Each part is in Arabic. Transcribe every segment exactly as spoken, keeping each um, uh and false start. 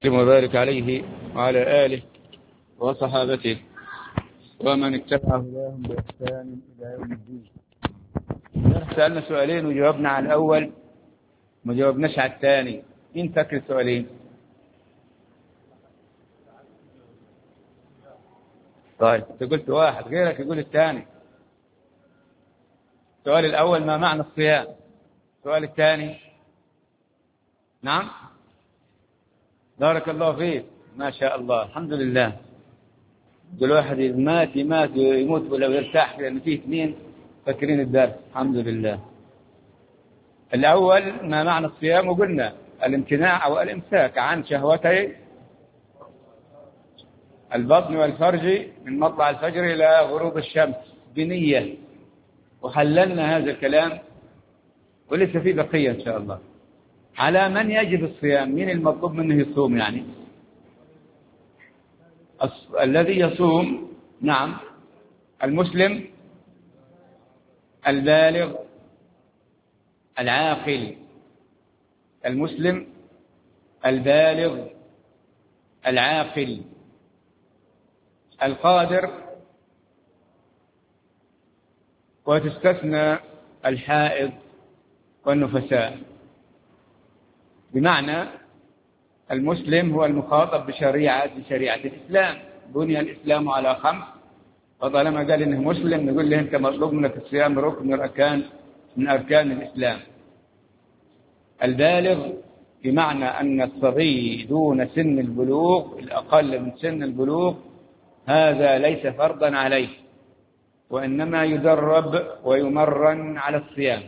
وبارك عليه وعلى آله وصحابته ومن اتبع هداهم بإحسان إلى يوم الدين. سألنا سؤالين وجاوبنا على الأول ما جاوبناش على الثاني. مين فاكر السؤالين؟ طيب انت قلت واحد، غيرك يقول الثاني. السؤال الأول ما معنى الصيام؟ السؤال الثاني نعم بارك الله فيك، ما شاء الله، الحمد لله. كل واحد مات يمات يموت ولا يرتاح لأن فيه اثنين فاكرين الدرس، الحمد لله. الأول ما معنى الصيام؟ وقلنا الامتناع أو الإمساك عن شهوتي البطن والفرج من مطلع الفجر إلى غروب الشمس بنية، وحللنا هذا الكلام ولسه فيه بقية إن شاء الله. على من يجب الصيام؟ مين المطلوب منه يصوم؟ يعني الذي يصوم نعم المسلم البالغ العاقل، المسلم البالغ العاقل القادر، وتستثنى الحائض والنفساء. بمعنى المسلم هو المخاطب بشريعة بشريعة الإسلام. بني الإسلام على خمس، وطالما قال إنه مسلم نقول له أنت مطلوب منك الصيام ركن من أركان من أركان الإسلام. البالغ بمعنى أن الصبي دون سن البلوغ، الأقل من سن البلوغ، هذا ليس فرضا عليه، وإنما يدرب ويمرن على الصيام.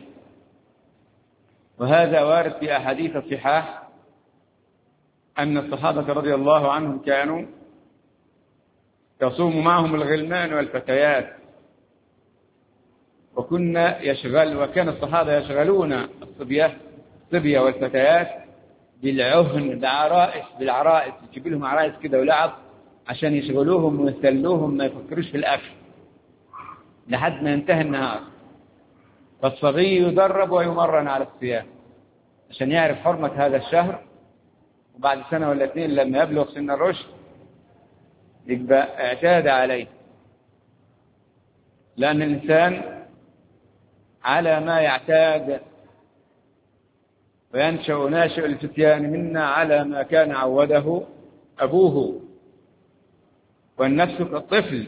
وهذا وارد في أحاديث الصحاح أن الصحابة رضي الله عنهم كانوا تصوم معهم الغلمان والفتيات، وكنا يشغل وكان الصحابة يشغلون الصبية الصبية والفتيات بالعهن بالعرائس بالعرائس يجيب لهم عرائس كده ولعب عشان يشغلوهم ويسلوهم ما يفكروش في الأكل لحد ما ينتهي النهار. فالصبي يدرب ويمرن على الصيام عشان يعرف حرمة هذا الشهر، وبعد سنة ولا اثنين لما يبلغ سن الرشد يبقى اعتاد عليه، لأن الإنسان على ما يعتاد، وينشأ ناشئ الفتيان منا على ما كان عوده أبوه. والنفس كالطفل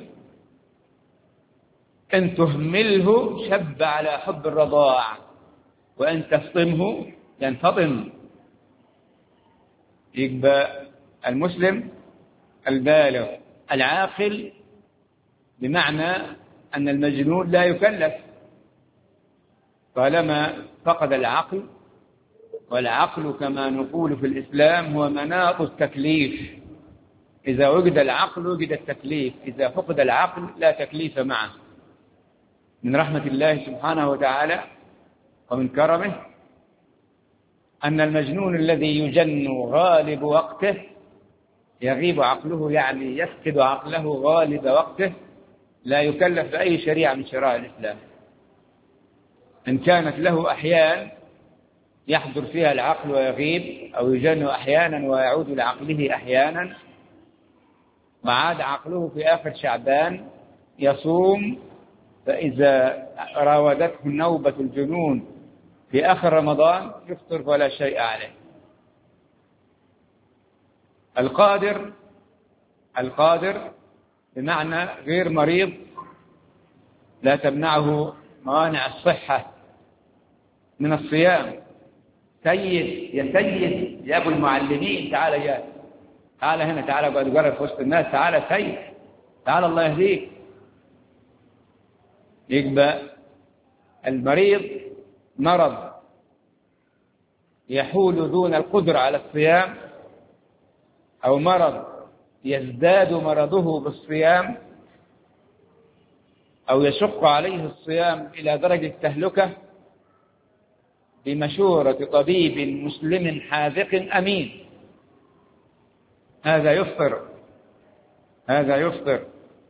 إن تهمله شب على حب الرضاع، وإن تفطمه ينفطم. يبقى المسلم البالغ العاقل بمعنى أن المجنون لا يكلف طالما فقد العقل، والعقل كما نقول في الإسلام هو مناط التكليف. إذا وجد العقل وجد التكليف، إذا فقد العقل لا تكليف معه. من رحمة الله سبحانه وتعالى ومن كرمه أن المجنون الذي يجن غالب وقته يغيب عقله، يعني يفقد عقله غالب وقته، لا يكلف بأي شريعة من شرائع الإسلام. إن كانت له أحيان يحضر فيها العقل ويغيب، أو يجن أحيانا ويعود لعقله أحيانا، وعاد عقله في آخر شعبان يصوم. فإذا راودته نوبة الجنون في آخر رمضان يفطر ولا شيء عليه. القادر القادر بمعنى غير مريض، لا تمنعه موانع الصحة من الصيام. سيد يا سيد يا أبو المعلمين، تعال يا تعال هنا، تعال قاعد قرر في وسط الناس، تعال سيد، تعال الله يهديك. يبقى المريض مرض يحول دون القدرة على الصيام، أو مرض يزداد مرضه بالصيام، أو يشق عليه الصيام إلى درجة تهلكة، بمشورة طبيب مسلم حاذق أمين، هذا يفطر هذا يفطر.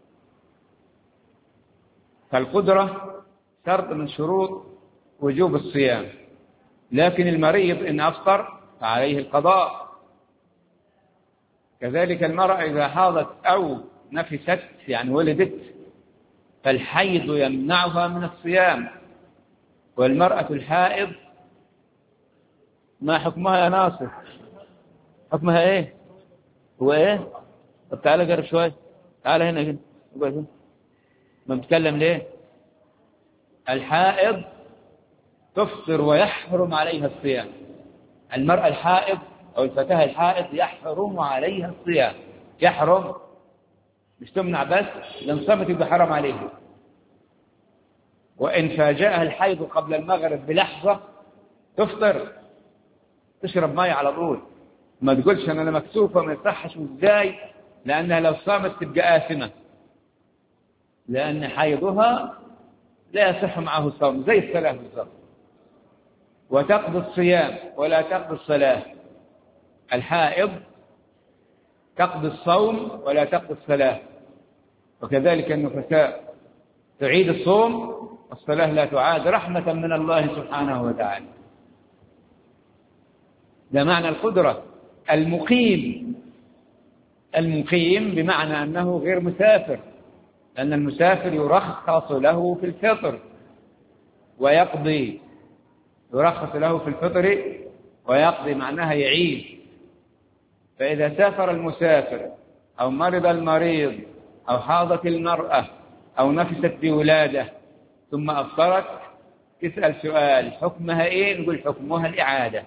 فالقدرة شرط من شروط وجوب الصيام، لكن المريض إن أفطر فعليه القضاء، كذلك المرأة إذا حاضت أو نفست يعني ولدت فالحيض يمنعها من الصيام. والمرأة الحائض ما حكمها يا ناصر؟ حكمها إيه؟ هو إيه؟ طب تعالى قرب شوي، تعالى هنا هنا هنا. ما بتكلم ليه؟ الحائض تفطر ويحرم عليها الصيام. المرأة الحائض أو الفتاة الحائض يحرم عليها الصيام. يحرم مش تمنع بس، لأن صمت يبقى حرام عليها. وإن فاجأها الحيض قبل المغرب بلحظة تفطر، تشرب ماء على طول، ما تقولش أنا مكسوفة ما يصحش وإزاي، لأنها لو صامت تبقى آثمة، لأن حيضها لا يصح معه الصوم زي الصلاة بالضبط. وتقضي الصيام ولا تقضي الصلاة. الحائض تقضي الصوم ولا تقضي الصلاة، وكذلك النفساء تعيد الصوم والصلاة لا تعاد رحمة من الله سبحانه وتعالى. ده معنى القدرة. المقيم، المقيم بمعنى أنه غير مسافر، لأن المسافر يرخص له في الفطر ويقضي، يرخص له في الفطر ويقضي معناها يعيد. فإذا سافر المسافر أو مرض المريض أو حاضت المرأة أو نفست بولادة ثم أفطرت، تسأل سؤال حكمها إيه؟ نقول حكمها الإعادة.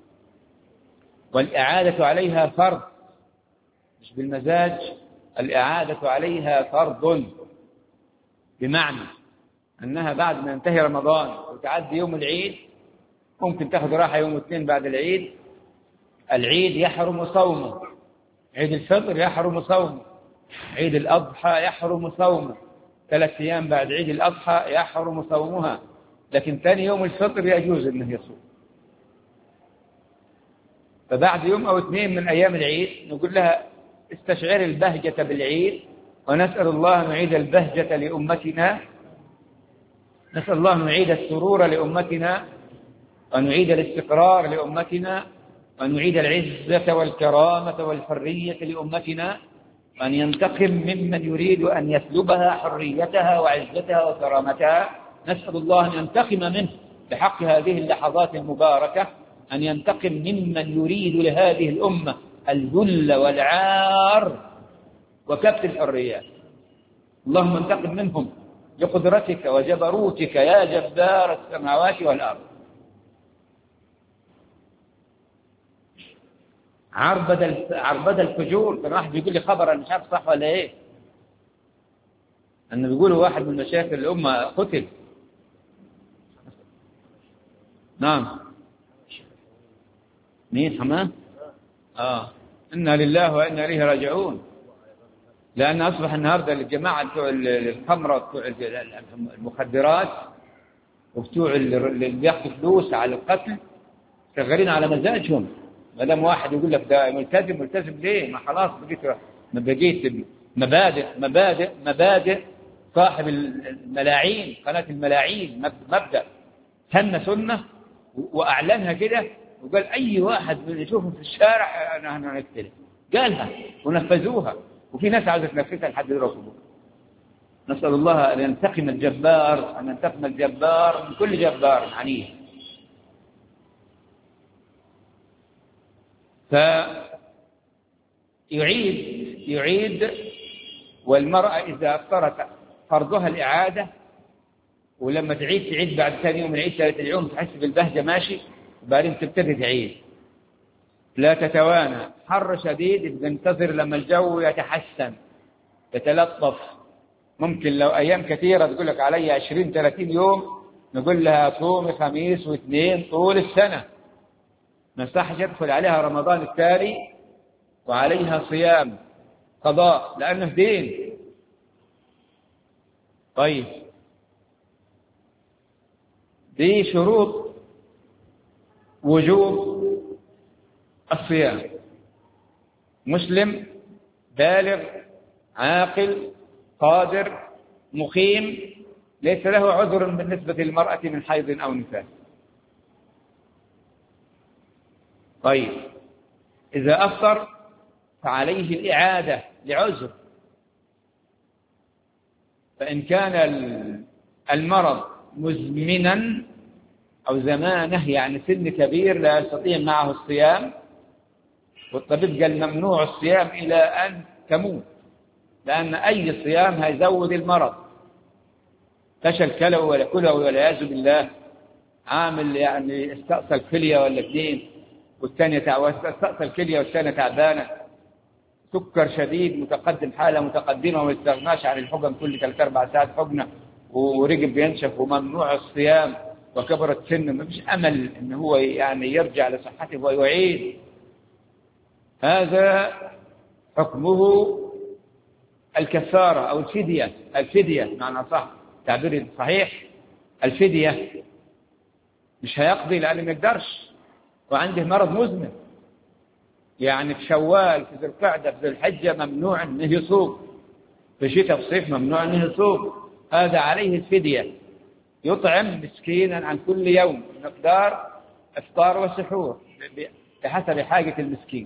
والإعادة عليها فرض مش بالمزاج، الإعادة عليها فرض، بمعنى أنها بعد ما ينتهي رمضان وتعدي يوم العيد ممكن تأخذ راحة يوم الاثنين بعد العيد. العيد يحرم صومه، عيد الفطر يحرم صومه، عيد الأضحى يحرم صومه، ثلاث أيام بعد عيد الأضحى يحرم صومها، لكن ثاني يوم الفطر يجوز أنه يصوم. فبعد يوم أو اثنين من أيام العيد نقول لها استشعر البهجة بالعيد، ونسأل الله أن نعيد البهجة لأمتنا، نسأل الله أن نعيد السرور لأمتنا، ونعيد الاستقرار لأمتنا، ونعيد العزة والكرامة والحرية لأمتنا، وأن ينتقم ممن يريد أن يسلبها حريتها وعزتها وكرامتها. نسأل الله أن ينتقم منه بحق هذه اللحظات المباركة، أن ينتقم ممن يريد لهذه الأمة الذل والعار وكبت الحريات. اللهم انتقم منهم بقدرتك وجبروتك يا جبار السماوات والأرض. عربد عربد الفجور. كان واحد بيقول لي خبر أنا مش عارف صح ولا إيه، أنه بيقولوا واحد من مشايخ الأمة قتل. نعم. مين حماه؟ آه إنا لله وإنا إليه راجعون. لأن أصبح النهاردة الجماعة بتوع الخمرة بتوع المخدرات وبتوع اللي بياخذوا فلوس على القتل شغالين على مزاجهم. ما دام واحد يقول لك ده ملتزم، ملتزم ليه؟ ما خلاص بقيت ما بقيت مبادئ مبادئ مبادئ صاحب الملاعين، قناة الملاعين مبدأ سنة سنة وأعلنها كده، وقال أي واحد يشوفه في الشارع أنا هنقتله، قالها ونفذوها، وفي ناس عاوزة تنفذها لحد دلوقتي. نسأل الله أن ينتقم الجبار، أن ينتقم الجبار من كل جبار عنيف. فيعيد يعيد والمرأة إذا أفطرت فرضها الإعادة، ولما تعيد تعيد بعد ثاني يوم العيد ثالث اليوم تحس بالبهجة ماشي، وبعدين تبتدي تعيد. لا تتوانى، حر شديد تنتظر لما الجو يتحسن يتلطف. ممكن لو أيام كثيرة تقول لك علي عشرين ثلاثين يوم، نقول لها صومي خميس واثنين طول السنة، ما يصحش يدخل عليها رمضان التالي وعليها صيام قضاء لأنه دين. طيب دي شروط وجوب الصيام: مسلم بالغ عاقل قادر مقيم ليس له عذر بالنسبة للمرأة من حيض أو نفاس. طيب إذا أفطر فعليه الإعادة لعذر. فإن كان المرض مزمنا أو زمانه يعني سن كبير لا يستطيع معه الصيام، والطبيب قال ممنوع الصيام إلى أن تموت، لأن أي صيام هيزود المرض. فشل كلوي ولا كلوي والعياذ بالله، عامل يعني استأصل كلية ولا اثنين والثانية استأصل كلية والثانية تعبانة، سكر شديد متقدم، حالة متقدمة وما يستغناش عن الحقن كل ثلاث أربع ساعات حقنة، ورجل بينشف وممنوع الصيام وكبرت سنه، ما فيش أمل إن هو يعني يرجع لصحته ويعيد. هذا حكمه الكفارة أو الفدية. الفدية معنى صح تعبير صحيح، الفدية. مش هيقضي لأنه ما يقدرش وعنده مرض مزمن، يعني في شوال في ذي القعدة في ذي الحجة ممنوع أنه يصوم، في شتاء في صيف ممنوع أنه يصوم، هذا عليه الفدية، يطعم مسكينا عن كل يوم مقدار إفطار وسحور بحسب حاجة المسكين،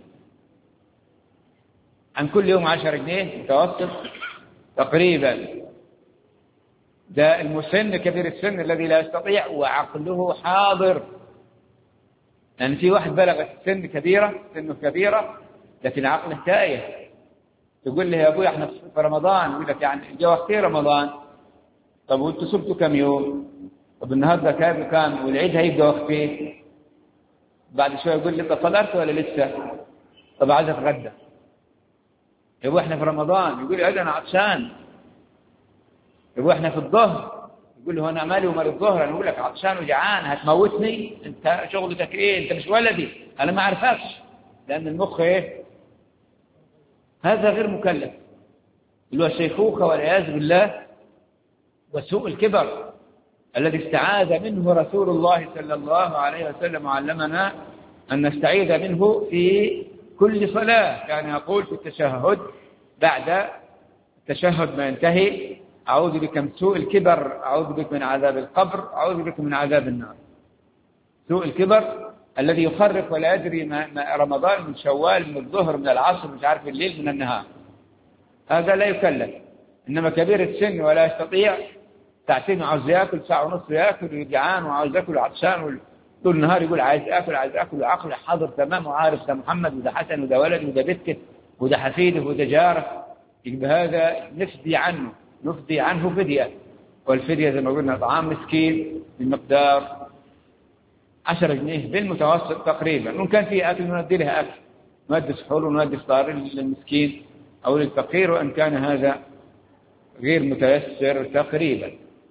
عن كل يوم عشر جنيه متوسط تقريبا. ده المسن كبير السن الذي لا يستطيع وعقله حاضر، لأن يعني في واحد بلغت السن كبيرة سنه كبيرة لكن عقله تائه، تقول له يا أبوي احنا في رمضان، يقول لك يعني جا وقت رمضان، طب وانتوا صمتوا كم يوم؟ طب النهارده كام كام والعيد هيبقى وقتين؟ بعد شويه يقول لي انت فطرت ولا لسه؟ طب عايز اتغدى. يا ابوي احنا في رمضان، يقول لي انا عطشان. يا ابوي احنا في الظهر، يقول له انا مالي ومال الظهر، انا اقول لك عطشان وجعان هتموتني، انت شغلتك ايه؟ انت مش ولدي، انا ما اعرفكش، لان المخ ايه؟ هذا غير مكلف، اللي هو الشيخوخه والعياذ بالله وسوء الكبر الذي استعاذ منه رسول الله صلى الله عليه وسلم، وعلمنا أن نستعيذ منه في كل صلاة. كان يقول في التشهد بعد التشهد ما ينتهي: أعوذ بك من سوء الكبر، أعوذ بك من عذاب القبر، أعوذ بك من عذاب النار. سوء الكبر الذي يخرف ولا يدري ما رمضان من شوال من الظهر من العصر مش عارف الليل من النهار، هذا لا يكلف. إنما كبير السن ولا يستطيع، ساعتين عاوز ياكل، ساعة ونص ياكل، وجعان وعاوز ياكل وعطشان، طول النهار يقول عايز اكل عايز اكل، وعقله حاضر تمام وعارف ده محمد وده حسن وده ولد وده بنته وده حفيده وده جاره، يبقى هذا نفدي عنه نفدي عنه فدية. والفدية زي ما قلنا طعام مسكين بمقدار عشرة جنيه بالمتوسط تقريبا، وإن كان في أكل نودي له أكل، نودي سحور ونودي فطار للمسكين أو للفقير، وإن كان هذا غير متيسر تقريبا.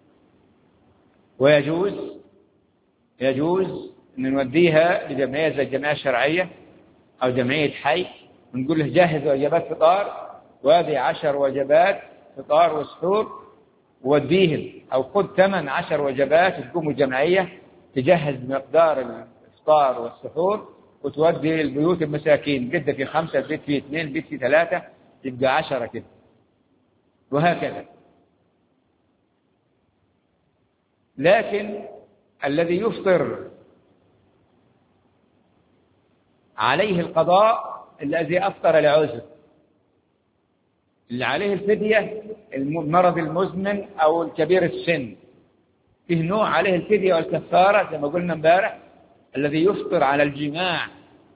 ويجوز يجوز أن نوديها لجمعية زي الجمعية الشرعية أو جمعية حي، ونقول له جهز وجبات فطار، وهذه عشر وجبات فطار وسحور ووديهم، أو خذ ثمن عشر وجبات تقوم الجمعية تجهز مقدار الفطار والسحور وتودي البيوت المساكين، قد في خمسة، بيت في اثنين، بيت في ثلاثة، تبقى عشرة كده، وهكذا. لكن الذي يفطر عليه القضاء الذي أفطر لعذر، اللي عليه الفدية المرض المزمن أو الكبير السن، فيه نوع عليه الفدية والكفارة زي ما قلنا امبارح. الذي يفطر على الجماع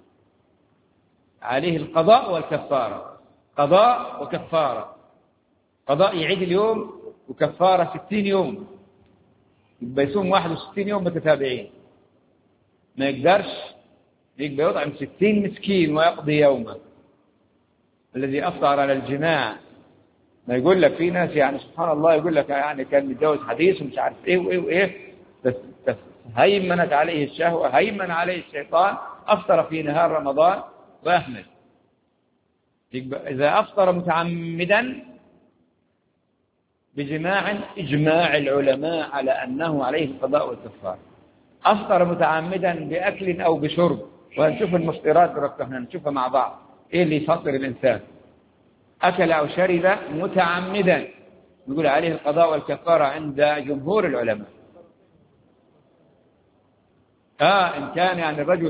عليه القضاء والكفارة، قضاء وكفارة. قضاء يعيد اليوم، وكفارة ستين يوم، يبقى يصوم واحد وستين يوم متتابعين، ما يقدرش يبقى يطعم ستين مسكين ويقضي يومه. الذي أفطر على الجماع، ما يقول لك في ناس يعني سبحان الله يقول لك يعني كان متجوز حديث ومش عارف ايه وايه وايه، بس هيمنت عليه الشهوة، هيمن عليه الشيطان، أفطر في نهار رمضان وأهمل. إذا أفطر متعمدا بجماع، إجماع العلماء على أنه عليه القضاء والكفارة. أفطر متعمدا بأكل أو بشرب، وهنشوف المفطرات بركتنا نشوفها مع بعض إيه اللي يفطر الإنسان. أكل أو شرب متعمدا نقول عليه القضاء والكفارة عند جمهور العلماء. آه إن كان يعني الرجل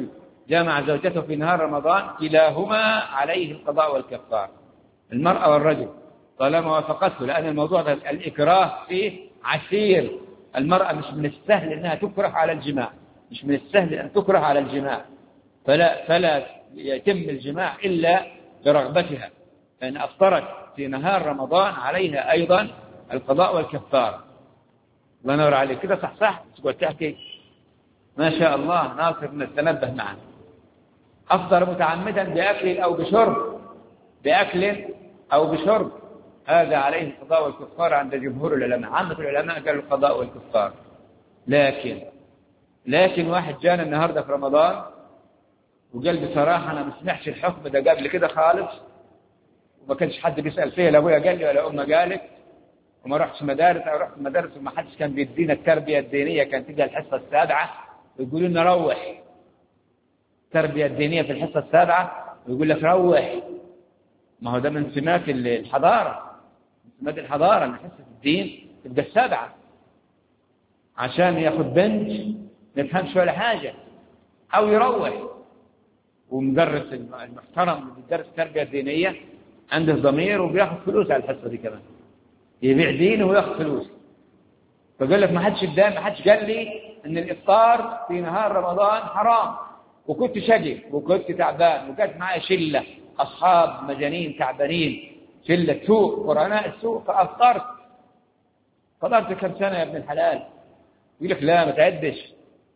جامع زوجته في نهار رمضان كلاهما عليه القضاء والكفار، المرأة والرجل طالما وافقته، لأن الموضوع ده الإكراه فيه عسير. المرأة مش من السهل أنها تكره على الجماع، مش من السهل أن تكره على الجماع، فلا, فلا يتم الجماع إلا برغبتها، فإن أفطرت في نهار رمضان عليها أيضا القضاء والكفار. الله ينور عليك كده، صح صح تقول تحكي ما شاء الله ناصر نتنبه معه. أفطر متعمدا بأكل أو بشرب، بأكل أو بشرب، هذا عليه القضاء والكفار عند جمهور العلماء. عامة العلماء قالوا القضاء والكفار. لكن لكن واحد جانا النهارده في رمضان وقال بصراحة أنا ما سمعتش الحكم ده قبل كده خالص، وما كانش حد بيسأل فيه، لا أبويا قال لي ولا أمي قالت، وما رحتش مدارس أو رحت مدارس وما حدش كان بيدينا التربية الدينية، كان تيجي الحصة السابعة ويقولوا لنا روح، التربية الدينية في الحصة السابعة ويقول لك روح. ما هو ده من سمات الحضارة، من سمات الحضارة أن حصة الدين تبقى السابعة عشان ياخد بنت ما يفهمش ولا حاجة أو يروح. ومدرس المحترم اللي بيدرس التربية الدينية عنده ضمير وبياخد فلوس على الحصة دي كمان، يبيع دينه وياخد فلوس. فقال لك ما حدش قدام ما حدش قال لي ان الافطار في نهار رمضان حرام، وكنت شقي وكنت تعبان وكانت معي شله اصحاب مجانين تعبانين، شله سوء قرناء السوء، فافطرت. فطرت كم سنه يا ابن الحلال؟ يقول لك لا ما تعدش،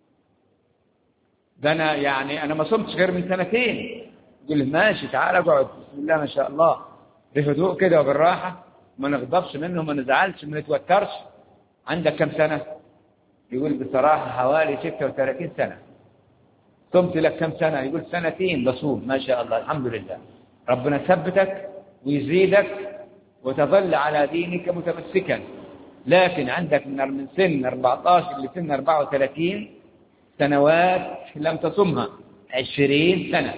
ده انا يعني انا ما صمتش غير من سنتين. يقول له ماشي تعال اقعد، بسم الله ما شاء الله، بهدوء كده وبالراحه، ما نغضبش منه ما نزعلش ما نتوترش. عندك كم سنة؟ يقول بصراحة حوالي ستة وثلاثين سنة. صمت لك كم سنة؟ يقول سنتين بصوم ما شاء الله الحمد لله. ربنا يثبتك ويزيدك وتظل على دينك متمسكا. لكن عندك من سن أربعة عشر لسن أربعة وثلاثين سنوات لم تصمها، عشرين سنة.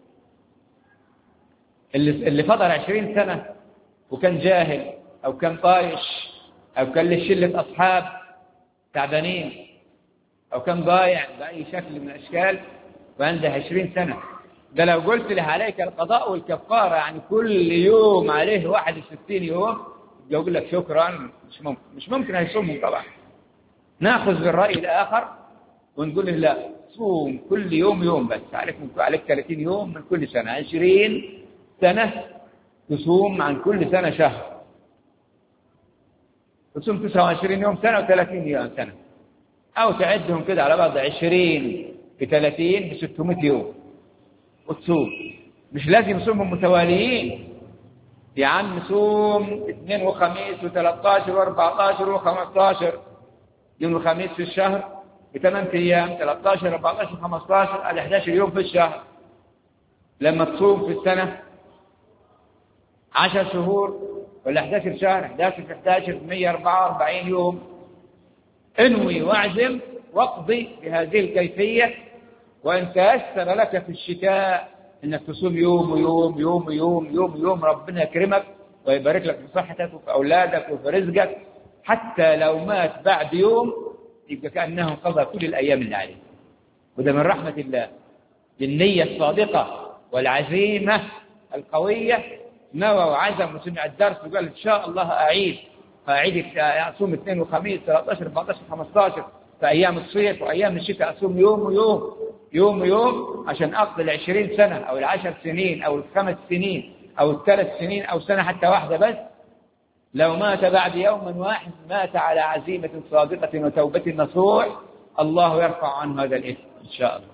اللي اللي فضل عشرين سنة وكان جاهل أو كان طايش أو كان له شلة أصحاب تعبانين أو كان ضايع بأي شكل من الأشكال وعنده عشرين سنة، ده لو قلت له عليك القضاء والكفارة يعني كل يوم عليه واحد وستين يوم يقول لك شكرا، مش ممكن مش ممكن هيصومهم طبعا. ناخذ بالرأي الآخر ونقول له لا صوم كل يوم يوم بس، عليك عليك ثلاثين يوم من كل سنة، عشرين سنة تصوم عن كل سنة شهر، تصوم تسعة وعشرين يوم سنة وثلاثين يوم سنة، أو تعدهم كده على بعض عشرين بثلاثين بستمائة يوم وتصوم. مش لازم يصومهم متواليين يا عم، صوم اثنين وخميس وثلاثة عشر وأربعة عشر وخمسة عشر، يوم الخميس في الشهر بثمان أيام، ثلاثة عشر أربعة عشر خمسة عشر على أحد عشر يوم في الشهر. لما تصوم في السنة عشر شهور ولا أحد عشر شهر، أحد عشر في أحد عشر مئة وأربعة وأربعين يوم. انوي واعزم واقضي بهذه الكيفية. وإن تيسر لك في الشتاء إنك تصوم يوم ويوم يوم ويوم يوم يوم، ربنا يكرمك ويبارك لك في صحتك وفي أولادك وفي رزقك، حتى لو مات بعد يوم يبقى كأنه قضى كل الأيام اللي عليه. وده من رحمة الله بالنية الصادقة والعزيمة القوية. نوى وعزم وسمع الدرس وقال إن شاء الله أعيد فأعيد أصوم اثنين وخميس ثلاثة عشر أربعة عشر خمسة عشر في أيام الصيف وأيام الشتاء، أصوم يوم ويوم يوم ويوم عشان أقضي العشرين سنة أو العشر سنين أو الخمس سنين أو الثلاث سنين أو سنة حتى واحدة بس. لو مات بعد يوم واحد مات على عزيمة صادقة وتوبة نصوح، الله يرفع عنه هذا الإثم إن شاء الله.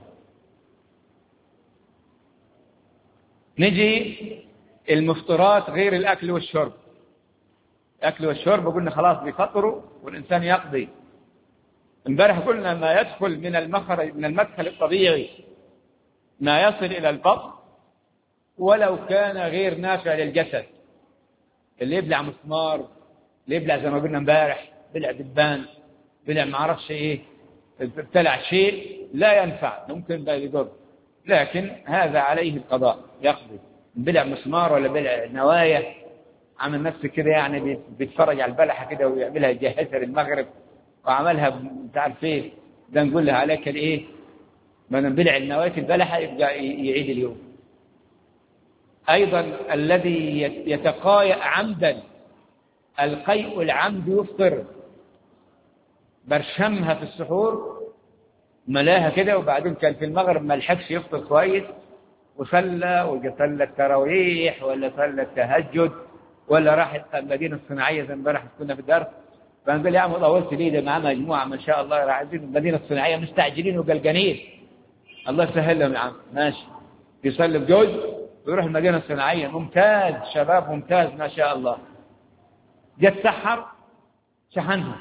نجي المفطرات غير الأكل والشرب. الأكل والشرب قلنا خلاص بيفطروا والإنسان يقضي. امبارح قلنا ما يدخل من المخرج من المدخل الطبيعي ما يصل إلى البطن ولو كان غير نافع للجسد. اللي يبلع مسمار، اللي يبلع زي ما قلنا امبارح بلع دبان، بلع ما عرفش ايه، ابتلع شيء لا ينفع ممكن لا يضر، لكن هذا عليه القضاء يقضي. بلع مسمار ولا بلع نوايا عمل نفسه كده يعني بيتفرج على البلحه كده ويعملها يجهزها للمغرب وعملها مش عارف ايه، ده نقول له عليك الايه من بلع النواة البلحة يبقى يعيد اليوم. أيضا الذي يتقايأ عمدا، القيء العمد يفطر، برشمها في السحور ملاها كده، وبعدين كان في المغرب ما لحقش يفطر كويس وصلى وصلى التراويح ولا صلى التهجد ولا راح المدينة الصناعية زي امبارح كنا في الدرس، فنقول يا عم طولت ليه، ده معاه مجموعة ما شاء الله رايحين المدينة الصناعية مستعجلين وقلقانين، الله يسهل لهم يا عم. ماشي، يصلي بجوز ويروح المدينة الصناعية، ممتاز، شباب ممتاز ما شاء الله. جت سحر شحنها،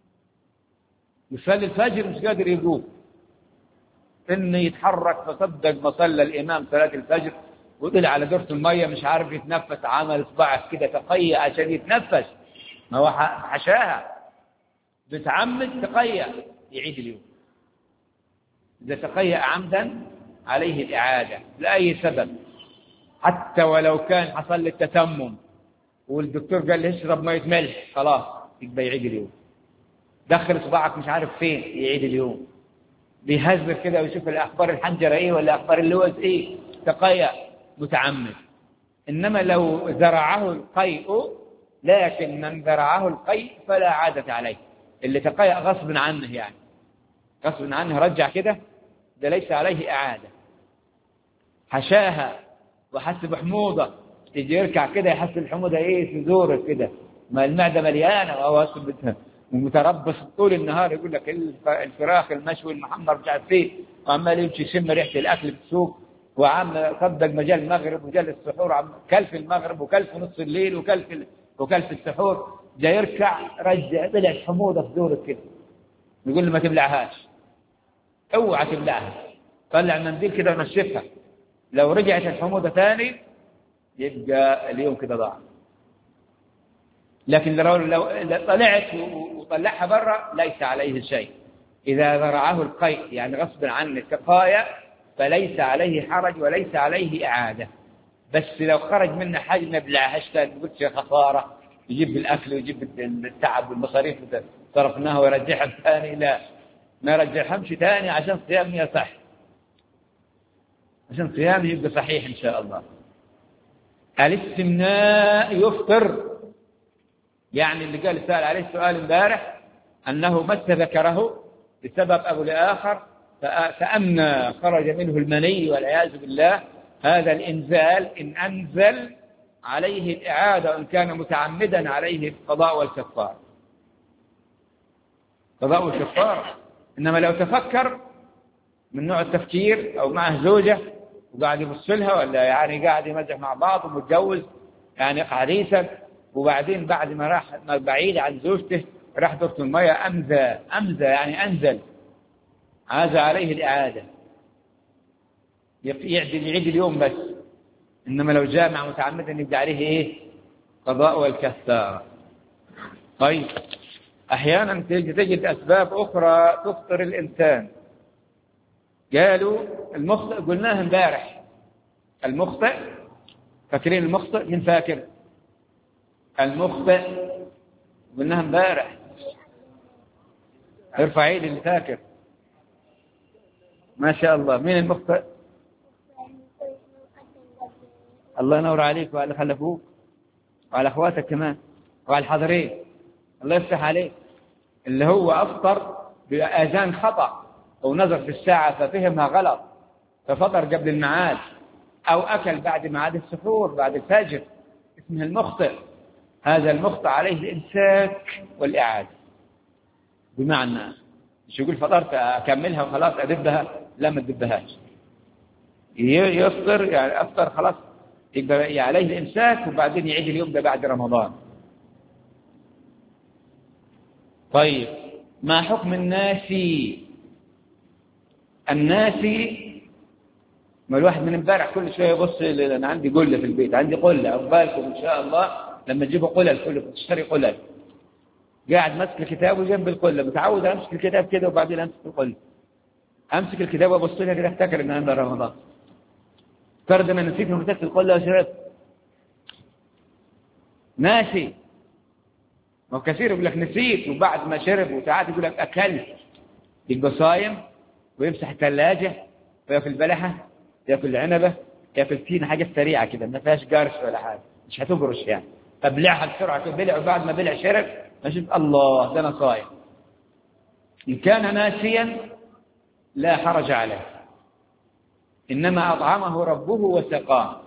يصلي الفجر مش قادر يقوم، إنه يتحرك فصدق مصلى الإمام صلاة الفجر وطلع على دورة المية مش عارف يتنفس، عمل إصبعه كده تقيأ عشان يتنفس، ما هو حشاها، بتعمد تقيأ، يعيد اليوم. إذا تقيأ عمدا عليه الإعادة لأي سبب، حتى ولو كان حصل له التسمم والدكتور قال له اشرب مية ملح، خلاص يبقى يعيد اليوم. دخل إصبعك مش عارف فين، يعيد اليوم. بيهزر كده ويشوف الأخبار الحنجرة إيه ولا أخبار اللوز إيه، تقيأ متعمد. إنما لو زرعه القيء، لكن من زرعه القيء فلا عادة عليه، اللي تقيأ غصب عنه، يعني غصب عنه رجع كده، ده ليس عليه إعادة. حشاها وحس بحموضة، تيجي يركع كده يحس الحموضة إيه في زوره كده، ما المعدة مليانة وهو ومتربص طول النهار، يقول لك الفراخ المشوي المحمر مش عارف ايه، وعمال يمشي يشم ريحه الاكل في السوق، وعم صدق مجال المغرب وجال السحور، عم كل في المغرب وكل في نص الليل وكل في وكل في السحور، جاي يركع رجع طلع حموضه في زورك كده، يقول له ما تبلعهاش، اوعى تبلعها، طلع منديل كده ونشفها، لو رجعت الحموضه ثاني يبقى اليوم كده ضاع. لكن لو لو طلعت وطلعها برا ليس عليه شيء. إذا زرعه القيء يعني غصب عنه التقايا فليس عليه حرج وليس عليه إعادة. بس لو خرج منه حاجة ما بلعهاش ثاني، قلت يا خسارة، يجيب الأكل ويجيب التعب والمصاريف صرفناها ويرجعها ثاني، لا ما يرجعهمش ثاني عشان صيام يصح، عشان صيام يبقى صحيح إن شاء الله. الاستمناء يفطر، يعني اللي قال سأل عليه السؤال امبارح أنه مس ذكره بسبب أو لآخر فأمنى خرج منه المني والعياذ بالله، هذا الإنزال إن أنزل عليه الإعادة، وإن كان متعمدا عليه القضاء والكفار، قضاء والكفار. إنما لو تفكر من نوع التفكير أو معه زوجة وقاعد يبص لها، ولا يعني قاعد يمزح مع بعض ومتجوز يعني حديثا، وبعدين بعد ما راح بعيد عن زوجته راح دورة المياه أمزى، أمزى يعني أنزل، عاز عليه الإعادة، يعدل يعيد اليوم بس. إنما لو جامع متعمدا يبدأ عليه إيه؟ قضاء والكفارة. طيب أحيانا تجد أسباب أخرى تفطر الإنسان. قالوا المخطئ، قلناه امبارح، المخطئ، فاكرين المخطئ؟ من فاكر المخطئ؟ قلناها امبارح، ارفع ايدي اللي فاكر. ما شاء الله. مين المخطئ؟ الله ينور عليك وعلى خلفوك وعلى اخواتك كمان وعلى الحاضرين، الله يفتح عليك. اللي هو افطر باذان خطأ او نظر في الساعة ففهمها غلط ففطر قبل الميعاد، او اكل بعد ميعاد السحور بعد الفجر، اسمه المخطئ. هذا المخطئ عليه الإمساك والإعادة. بمعنى مش يقول فطرت أكملها وخلاص أدبها، لا ما تدبهاش، يفطر يعني أفطر خلاص يبقى عليه الإمساك، وبعدين يعيد اليوم ده بعد رمضان. طيب ما حكم الناسي؟ الناسي ما الواحد من امبارح كل شوية يبص، أنا عندي قلة في البيت، عندي قلة، أقبالكم إن شاء الله لما تجيبوا قلل كلكم تشتري قلل، قاعد ماسك الكتاب وجنب القلة، متعود امسك الكتاب كده وبعدين امسك القلة، امسك الكتاب وابص لها كده افتكر ان انا رمضان، فرد ما نسيت مسكت القلة وشربت. ماشي، ما كثير يقول لك نسيت وبعد ما شرب وساعات يقول لك اكلت، يبقى صايم ويمسح الثلاجة وياكل بلحة، ياكل عنبة، ياكل تين، حاجة سريعة كده ما فيهاش قرش ولا حاجة، مش هتقرش يعني. فبلعها بسرعة كده، بلع، وبعد ما بلع شرب، فشوف الله ده أنا صايم. إن كان ناسيا لا حرج عليه، إنما أطعمه ربه وسقاه.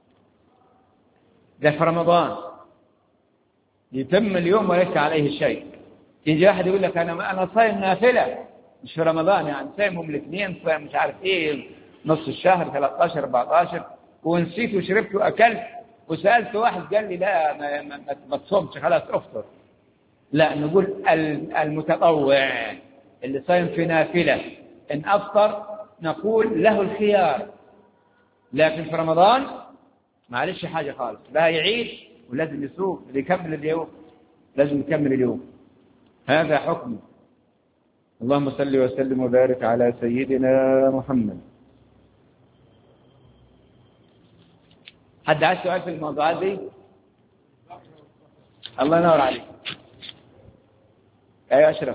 ده في رمضان يتم اليوم وليس عليه شيء. يجي واحد يقول لك أنا أنا صايم نافلة، مش في رمضان يعني، صايمهم الاثنين، صايم مش عارف إيه نص الشهر ثلاثة عشر أربعة عشر، ونسيت وشربت وأكلت، وسألت واحد قال لي لا ما, ما, ما تصومش خلاص أفطر. لا، نقول المتطوع اللي صايم في نافلة إن أفطر نقول له الخيار، لكن في رمضان معلش حاجة خالص، لا يعيش ولازم يصوم، اللي يكمل اليوم لازم يكمل اليوم. هذا حكم. اللهم صل وسلم وبارك على سيدنا محمد. حد عايز سؤال في الموضوعات دي؟ الله ينور عليك. أيوة أشرف.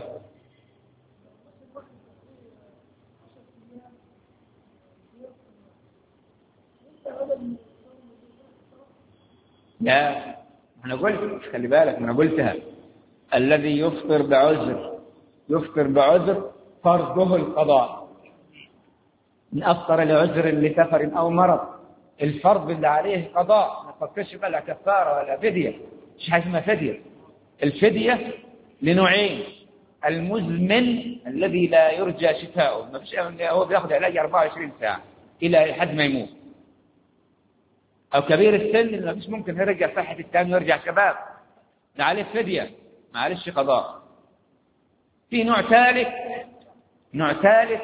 لا، أنا قلت خلي بالك، أنا قلتها. الذي يفطر بعذر يفطر بعذر فرضه القضاء. إن أفطر لعذر لسفر أو مرض، الفرض اللي عليه قضاء، ما تفكرش بقى لا كفارة ولا فدية، مش حاجة اسمها فدية. الفدية لنوعين: المزمن الذي لا يرجى شفاؤه، ما فيش، هو بياخذ علاج أربعة وعشرين ساعة إلى حد ما يموت، أو كبير السن اللي ما فيش ممكن يرجع صحة التاني ويرجع شباب، ده عليه فدية معلش قضاء. في نوع ثالث نوع ثالث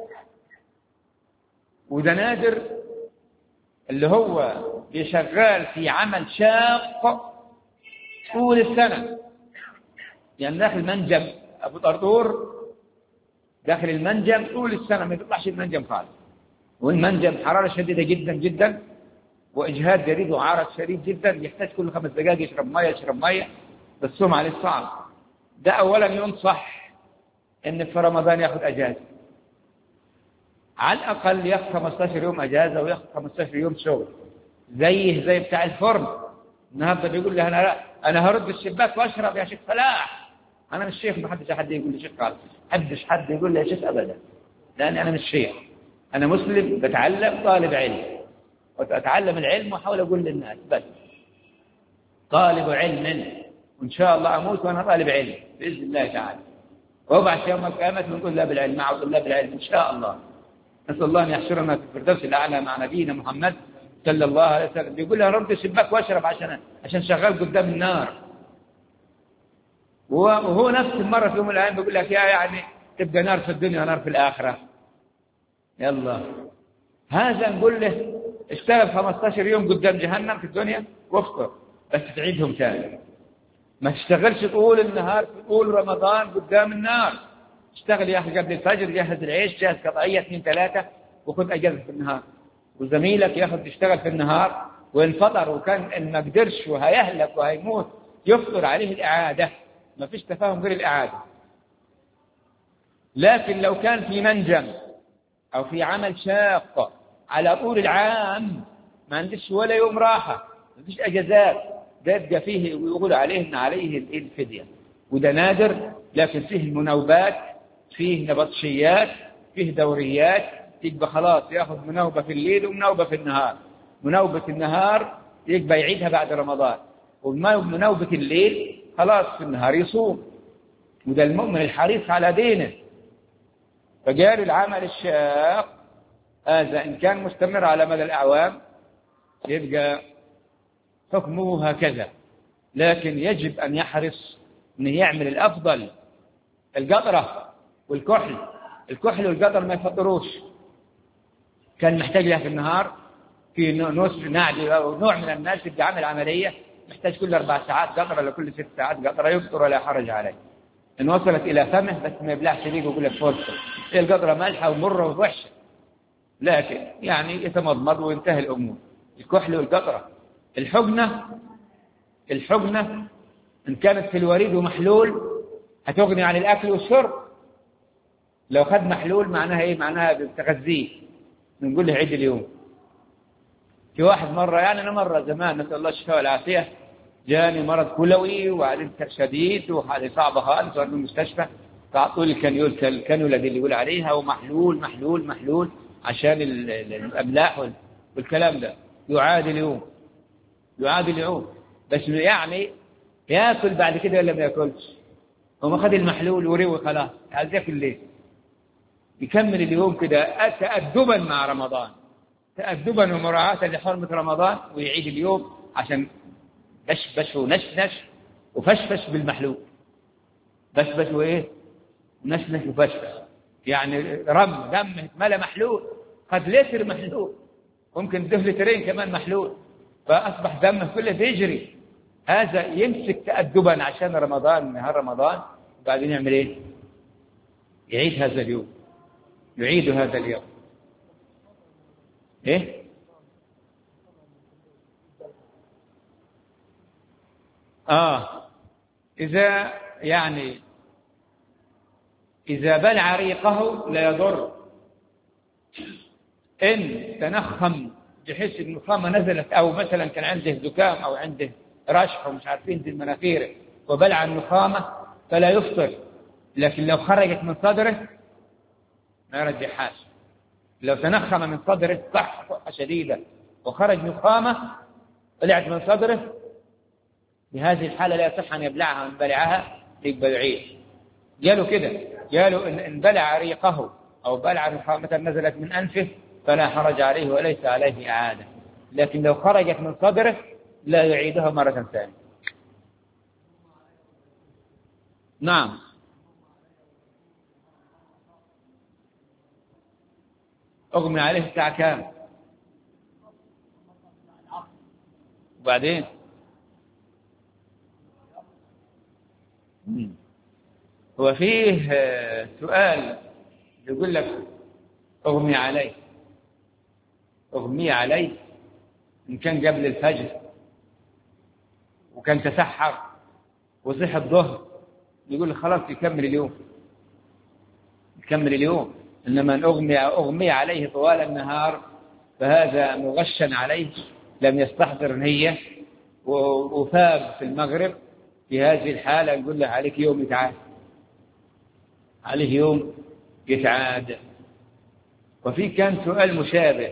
وده نادر، اللي هو بيشغال في عمل شاق طول السنة، يعني داخل منجم أبو طرطور، داخل المنجم طول السنة ما يطلعش المنجم خالص، والمنجم حرارة شديدة جدا جدا وإجهاد جديد وعرق شديد جدا، يحتاج كل خمس دقائق يشرب مية يشرب مية، بالصوم عليه صعب. ده أولا ينصح إن في رمضان يأخذ أجازة، على الأقل يأخذ خمسة عشر يوم أجازة ويأخذ خمسة عشر يوم شغل، زيه زي بتاع الفرن. النهارده بيقول لي أنا لا أنا هرد الشباك وأشرب يا شيخ فلاح. أنا مش شيخ، ما حدش حد يقول لي شيخ خالص، حدش حد يقول لي يا شيخ أبدا، لأني أنا مش شيخ، أنا مسلم بتعلم طالب علم، وأتعلم العلم وأحاول أقول للناس بس طالب علم، وإن شاء الله أموت وأنا طالب علم بإذن الله تعالى، وأبعث يوم القيامة من طلاب العلم مع طلاب العلم إن شاء الله. نسأل الله أن يحشرنا في الفردوس الأعلى مع نبينا محمد صلى الله عليه وسلم. بيقول لها رد الشباك واشرب عشان عشان شغال قدام النار، وهو نفس المرة في يوم من الأيام بيقول لك يا يعني تبقى نار في الدنيا ونار في الآخرة. يلا هذا نقول له اشتغل خمسة عشر يوم قدام جهنم في الدنيا وافطر، بس تعيدهم ثاني، ما تشتغلش طول النهار طول رمضان قدام النار. اشتغل يا أخي قبل الفجر، جهز العيش، جهز قطعية اثنين ثلاثة، وخذ أجازة في النهار، وزميلك ياخذ يشتغل في النهار، وإن فطر وكان إن ما قدرش وهيهلك وهيموت يفطر عليه الإعادة، ما فيش تفاهم غير الإعادة. لكن لو كان في منجم أو في عمل شاق على طول العام، ما عندش ولا يوم راحة، ما فيش أجازات، ده يبقى فيه ويقول عليه إن عليه الفدية، وده نادر، لكن فيه المناوبات، فيه نبطشيات، فيه دوريات، يبقى خلاص يأخذ مناوبة في الليل ومناوبة في النهار. مناوبة النهار يبقى يعيدها بعد رمضان، ومناوبة الليل خلاص في النهار يصوم، وده المؤمن الحريص على دينه. فقال العمل الشاق هذا إن كان مستمر على مدى الأعوام يبقى حكمه هكذا، لكن يجب أن يحرص أن يعمل الأفضل. القطرة والكحل الكحل والقطر ما يفطروش، كان محتاج لها في النهار، في نصف نعدي أو نوع من الناس يبقى عامل عملية محتاج كل أربع ساعات قطرة ولا كل ست ساعات قطرة، يفطر ولا حرج عليه. إن وصلت إلى فمه بس ما يبلعش ريقه ويقول لك فرصة، هي القطرة مالحة ومرة ووحشة، لكن يعني يتمضمض وينتهي الأمور. الكحل والقطرة. الحقنة الحقنة إن كانت في الوريد ومحلول هتغني عن الأكل والشرب. لو خد محلول معناها إيه؟ معناها بتغذيه، نقول له عيد اليوم. في واحد مرة، يعني أنا مرة زمان نسأل الله الشفاء والعافية، جاني مرض كلوي وبعدين شديد وحالة صعبة خالص، وأنا في المستشفى، فأعطوا لي الكانيول الكانيولا دي اللي يقول عليها، ومحلول محلول محلول عشان الأملاح والكلام ده، يعاد اليوم يعاد اليوم. بس يعني يأكل بعد كده ولا ما يأكلش؟ هو أخذ المحلول وروي خلاص، عايز يأكل ليه؟ يكمل اليوم كده تأدبا مع رمضان، تأدبا ومراعاة لحرمة رمضان، ويعيد اليوم عشان بشبش ونشنش وفشفش بالمحلول، بشبش وإيه نشنش وفشفش، يعني رم دم ملا محلول، قد لتر محلول، ممكن ده لترين كمان محلول، فأصبح دمه كله بيجري. هذا يمسك تأدبا عشان رمضان، نهار رمضان، وبعدين يعمل إيه؟ يعيد هذا اليوم، يعيد هذا اليوم. إيه؟ آه إذا يعني إذا بلع ريقه لا يضر، إن تنخم بحيث النخامة نزلت، أو مثلا كان عنده زكام أو عنده رشح ومش عارفين دي المناخير وبلع النخامة فلا يفطر، لكن لو خرجت من صدره ما يرجحهاش. لو تنخم من صدره صح صحة شديدة وخرج نخامة طلعت من صدره، بهذه الحالة لا يصح أن يبلعها، من بلعها يقبل يعيد. قالوا كده، قالوا إن بلع ريقه أو بلع نخامة نزلت من أنفه فلا حرج عليه وليس عليه إعادة، لكن لو خرجت من صدره لا يعيدها مرة ثانية. نعم. أغمي عليه الساعة كام؟ وبعدين هو فيه سؤال يقول لك أغمي عليه، أغمي عليه إن كان قبل الفجر وكان تسحر وصح الظهر، يقول لك خلاص يكمل اليوم، يكمل اليوم. إنما أن أغمي, أغمي عليه طوال النهار فهذا مغشا عليه، لم يستحضر نية وفاب في المغرب، في هذه الحالة يقول له عليك يوم يتعاد، عليه يوم يتعاد. وفي كان سؤال مشابه،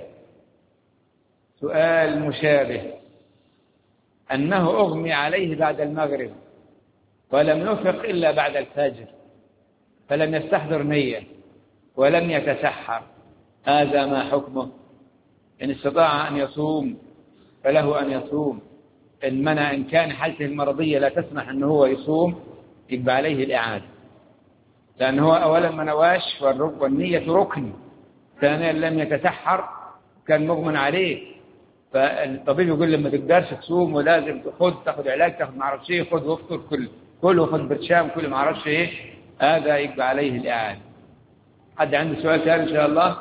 سؤال مشابه أنه أغمي عليه بعد المغرب ولم يفق إلا بعد الفجر، فلم يستحضر نية ولم يتسحر، هذا ما حكمه؟ إن استطاع أن يصوم فله أن يصوم، إن منع، إن كان حالته المرضية لا تسمح أنه هو يصوم يبقى عليه الإعادة، لأنه هو أولا ما نواش والنية ركن، ثانيا لم يتسحر كان مغمى عليه، فالطبيب يقول لما تقدرش تصوم ولازم تاخذ تاخذ علاج، تاخذ ما اعرفش ايه، خذ وافطر كل كل وخذ برشام كل ما اعرفش ايه، هذا يبقى عليه الإعادة. حد عنده سؤال ثاني إن شاء الله؟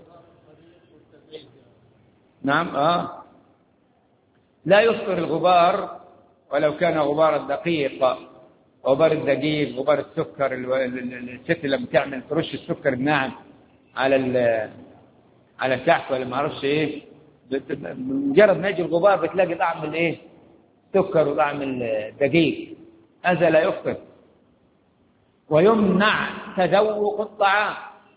نعم. آه لا يفطر الغبار ولو كان غبار الدقيق، غبار الدقيق، غبار السكر، الست لما تعمل ترش السكر الناعم على على الكحك ولا ما اعرفش ايه، مجرد ما يجي الغبار بتلاقي طعم الايه السكر وطعم الدقيق، هذا لا يفطر. ويمنع تذوق الطعام،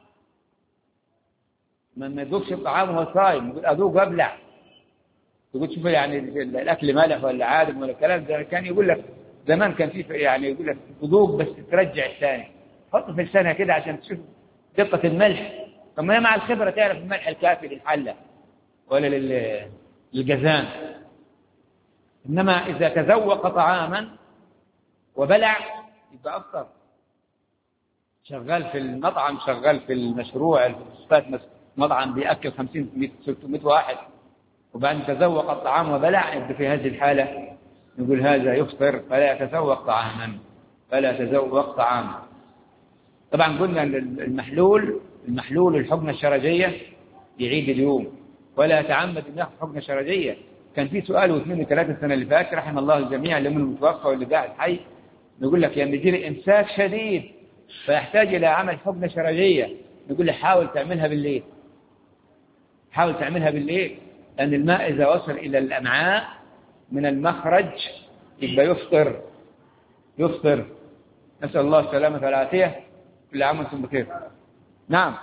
من ما يذوقش الطعام وهو صايم، يقول اذوق وابلع، تقول شوف يعني الاكل مالح ولا عادم ولا الكلام ده. كان يقول لك زمان كان في يعني يقول لك تذوق بس ترجع الثاني، حط في لسانها كده عشان تشوف دقة الملح، ثم هي مع الخبرة تعرف الملح الكافي للحلة ولا للجزان. إنما إذا تذوق طعاما وبلع يبقى أفطر، شغال في المطعم، شغال في المشروع الفات، مطعم بيأكل خمسين ستمائة واحد وبعد تذوق الطعام وبلع، يبقى في هذه الحالة نقول هذا يفطر، فلا يتذوق طعاما، فلا يتذوق طعاما. طبعا قلنا المحلول المحلول الحقنة الشرجية يعيد اليوم ولا يتعمد أن يأخذ حقنة شرجية. كان في سؤال واثنين وثلاثة السنة اللي فات، رحم الله الجميع اللي من المتوفى واللي قاعد حي، نقول لك يعني يجي إمساك شديد فيحتاج إلى عمل حقنة شرجية، نقول له حاول تعملها بالليل، حاول تعملها بالليل، لأن الماء إذا وصل إلى الأمعاء من المخرج يبقى يفطر يفطر نسأل الله السلامة والعافية. كل عام وانتم بخير. نعم.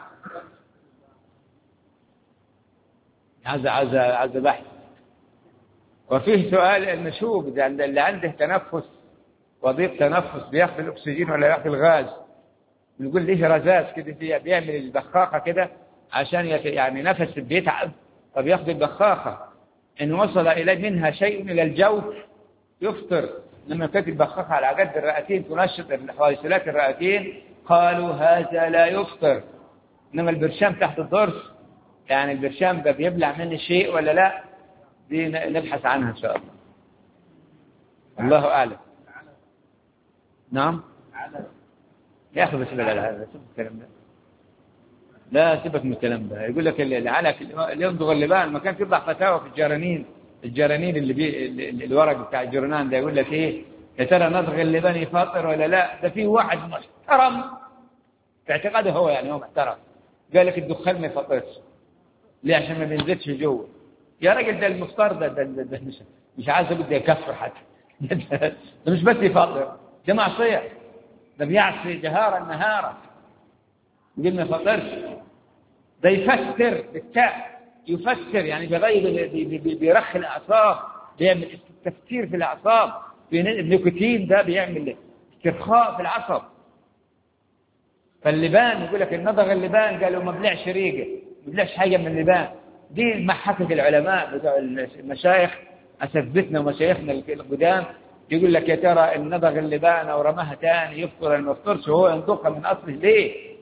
هذا هذا هذا بحث. وفيه سؤال النشوب، اللي عنده تنفس وضيق تنفس بياخذ الأكسجين ولا ياخذ الغاز؟ بنقول ليه رذاذ كده فيها، بيعمل البخاخة كده عشان يعني نفس بيتعب فبياخذ البخاخة، إن وصل إليه منها شيء إلى الجوف يفطر. لما كانت البخاخة على قد الرئتين تنشط حويصلات الرئتين قالوا هذا لا يفطر. إنما البرشام تحت الضرس، يعني البرشام ده بيبلع منه شيء ولا لا؟ دي نبحث عنها إن شاء الله. الله أعلم. نعم. يا أخي بس لا لا لا سيبك الكلام ده، لا سيبك من الكلام ده. يقول لك العلق اللي يمضغ اللبان، ما كان تطلع فتاوى في الجرانين الجرانين اللي بي الورق بتاع الجرنان ده يقول لك ايه، يا ترى نضغ اللبان يفطر ولا لا؟ ده في واحد محترم في اعتقاده هو، يعني هو محترم، قال لك الدخان ما يفطرش. ليه؟ عشان ما بينزلش جوه. يا راجل ده المفطر ده, ده, ده, ده مش مش عايز بده يكفر حتى ده مش بس يفطر، ده معصيه، ده بيعصي جهارا نهارا، يقول ما يفطرش. ده يفسر بالتاء، يفسر يعني بيغير بيرخي الاعصاب، بيعمل تفسير في الاعصاب. النيكوتين ده بيعمل استرخاء في العصب. فاللبان يقول لك النضغ اللبان قالوا ما بلعش ريقه، ما بلعش حاجه من اللبان. دي محكة العلماء بتوع المشايخ اساتذتنا ومشايخنا القدام، يقول لك يا ترى النضغ اللبان او رماها ثاني يفطر ولا ما يفطرش، وهو ينضخها من اصله ليه؟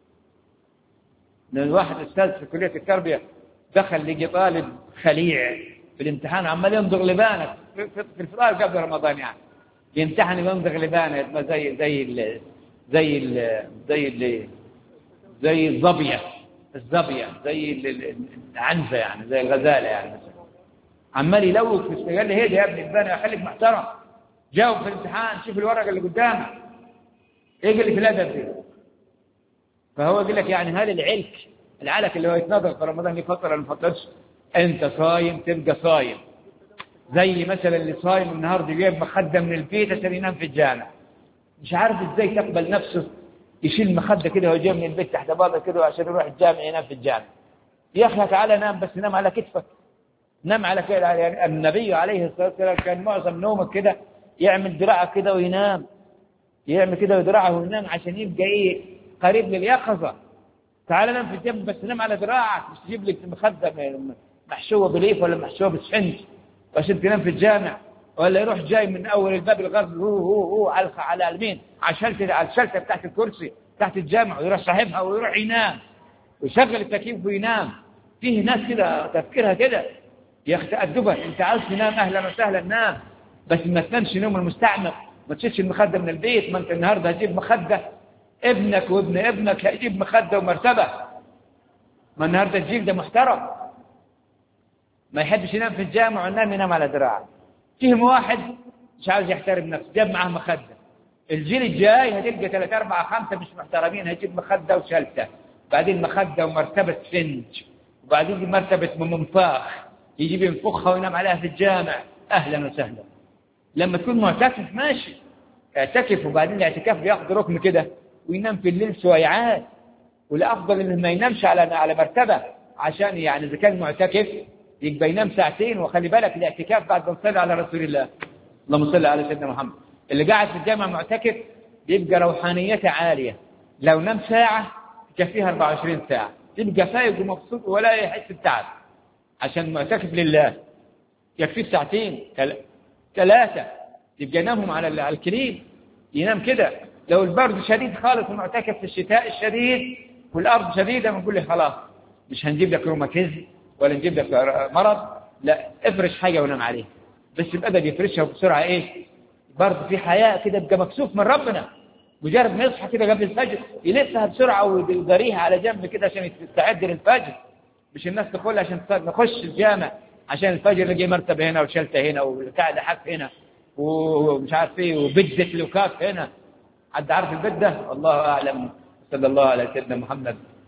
لأن واحد أستاذ في كلية التربية دخل لقي طالب خليع في الامتحان عمال يمضغ لبانه في الفطار قبل رمضان، يعني يمتحن يمضغ لبانه زي زي ال زي ال زي ال زي الظبية الظبية زي العنزة، يعني زي الغزالة يعني مثلا، عمال يلوث في السجل. قال لي هي دي يا ابني لبانه، خليك محترم، جاوب في الامتحان، شوف الورقة اللي قدامك ايه اللي في الأدب دي. فهو يقول لك يعني هل العلك العلك اللي هو يتنظر في رمضان يفطر ولا ما يفطرش؟ انت صايم تبقى صايم، زي مثلا اللي صايم النهارده جايب مخده من البيت عشان ينام في الجامع، مش عارف ازاي تقبل نفسه يشيل مخده كده وهو جاي من البيت تحت باطه كده عشان يروح الجامع ينام في الجامع. يا اخي تعالى نام، بس نام على كتفك، نام على كده. يعني النبي عليه الصلاه والسلام كان معظم نومه كده يعمل دراعه كده وينام، يعمل كده ودراعه وينام عشان يبقى ايه قريب لليقظة. تعال نام في الجنب بس نام على دراعك، مش تجيب لك مخدة محشوة بليف ولا محشوة بسفنج عشان تنام في الجامع، ولا يروح جاي من أول الباب الغرب هو هو هو على على اليمين على الشلتة على الشلتة بتاعت الكرسي بتاعت الجامع، ويروح صاحبها ويروح ينام ويشغل التكييف وينام. فيه ناس كده تفكيرها كده يا أخي تأدبا، أنت عاوز تنام أهلا وسهلا نام، بس ما تنامش نوم المستعمق، ما تشيلش المخدة من البيت. ما أنت النهاردة هتجيب مخدة، ابنك وابن ابنك هيجيب مخدة ومرتبة، ما النهاردة الجيل ده محترم ما يحبش ينام في الجامع وينام ينام على دراعه. فيهم واحد مش عاوز يحترم نفسه جاب معاه مخدة. الجيل الجاي هتلقى ثلاثة أربعة خمسة مش محترمين، هيجيب مخدة وشلتة، بعدين مخدة ومرتبة سنج، وبعدين مرتبة منفاخ يجيب ينفخها وينام عليها في الجامع. أهلا وسهلا. لما تكون معتكف ماشي اعتكف، وبعدين الاعتكاف بياخد ركن كده وينام في الليل سويعات، والأفضل إنه ما ينامش على على مرتبة، عشان يعني إذا كان معتكف يبقى ينام ساعتين. وخلي بالك الاعتكاف بعد ما تصلي على رسول الله اللهم صل على سيدنا محمد، اللي قاعد في الجامع معتكف يبقى روحانيته عالية، لو نام ساعة تكفيها أربعة وعشرين ساعة، يبقى فايق ومبسوط ولا يحس بتعب، عشان معتكف لله يكفيه ساعتين ثلاثة يبقى ينامهم على الكريم، ينام كده. لو البرد شديد خالص ومعتكف في الشتاء الشديد والأرض شديدة بنقول له خلاص مش هنجيب لك روماتيزم ولا نجيب لك مرض، لا افرش حاجة ونام عليه، بس الأدب يفرشها بسرعة ايه برضه في حياة كده، يبقى مكسوف من ربنا. مجرد ما يصحى كده قبل الفجر يلفها بسرعة ويداريها على جنب كده عشان يستعد للفجر، مش الناس تقول عشان نخش الجامع عشان الفجر نلاقي مرتبة هنا وشلتة هنا وقاعدة حف هنا ومش عارف ايه وبدة لوكاف هنا. حد عارف البدة؟ الله أعلم. صلى الله على سيدنا محمد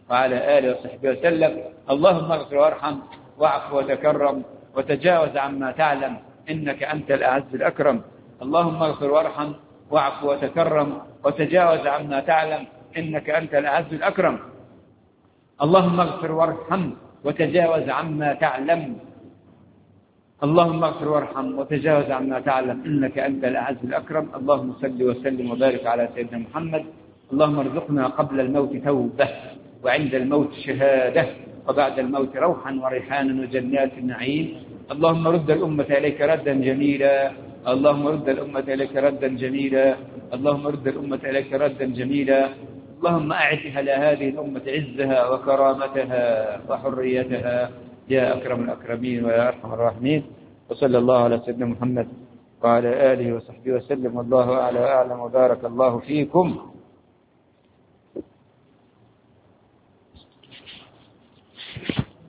وعلى آله وصحبه وسلم. اللهم اغفر وارحم واعف وتكرم وتجاوز عما تعلم إنك أنت الأعز الأكرم. اللهم اغفر وارحم واعف وتكرم وتجاوز عما تعلم إنك أنت الأعز الأكرم. اللهم اغفر وارحم وتجاوز عما تعلم اللهم اغفر وارحم وتجاوز عما تعلم إنك أنت الأعز الأكرم. اللهم صل وسلم وبارك على سيدنا محمد. اللهم ارزقنا قبل الموت توبة، وعند الموت شهادة، وبعد الموت روحا وريحانا وجنات النعيم. اللهم رد الأمة إليك ردا جميلا اللهم رد الأمة إليك ردا جميلا اللهم رد الأمة إليك ردا جميلا. اللهم أعد على هذه الأمة عزها وكرامتها وحريتها يا أكرم الأكرمين ويا أرحم الراحمين. وصلى الله على سيدنا محمد وعلى آله وصحبه وسلم، والله أعلى وأعلم، وبارك الله فيكم.